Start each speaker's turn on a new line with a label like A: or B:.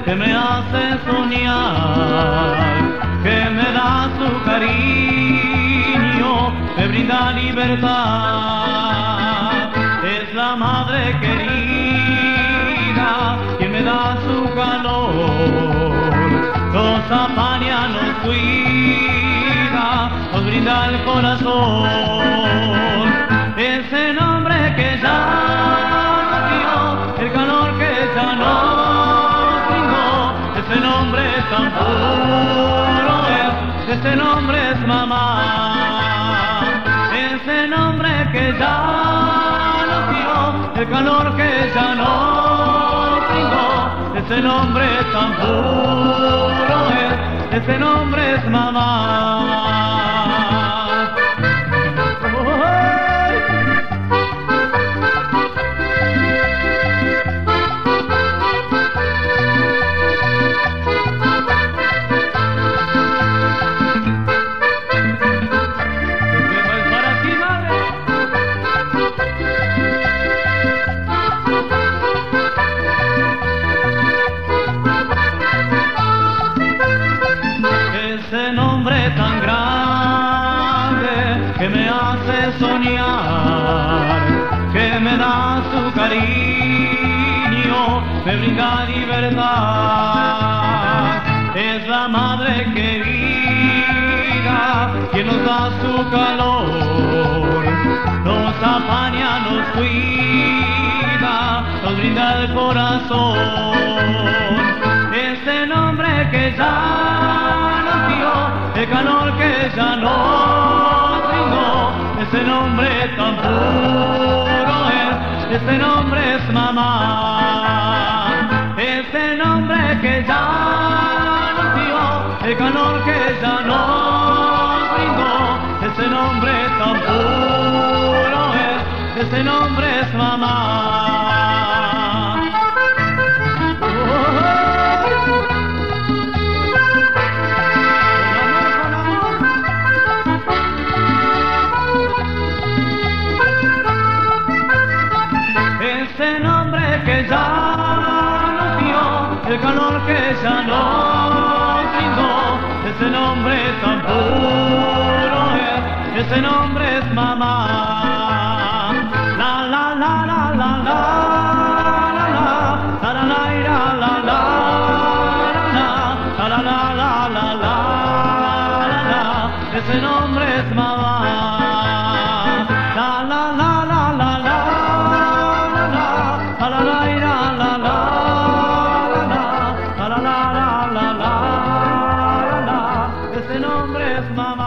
A: que me hace soñar, que me da su cariño, me brinda libertad. Es la madre querida, quien me da su calor, nos apaña, nos cuida, nos brinda el corazón. Ese nombre que ya nos dio, el calor que ya nos brindó, ese nombre tan puro es, ese nombre es mamá. Ese nombre que ya nos dio, el calor que ya nos brindó, ese nombre tan puro es, ese nombre es mamá. Ese nombre tan grande que me hace soñar, que me da su cariño, me brinda libertad. Es la madre querida, quien nos da su calor, nos apaña, nos cuida, nos brinda el corazón. Ese nombre que ya el calor que ya nos brindó, ese nombre tan puro es, ese nombre es mamá. Ese nombre que ya nos dio, el calor que ya nos brindó, ese nombre tan puro es, ese nombre es mamá. Ese nombre que ya nos dio, el calor que ya nos brindó, ese nombre tan puro es, ese nombre es mamá. La la la la la la la la la la la la la la la la la, ese nombre es mamá. La la la la la la. La la la la la la la la la la la la, ese nombre es mamá.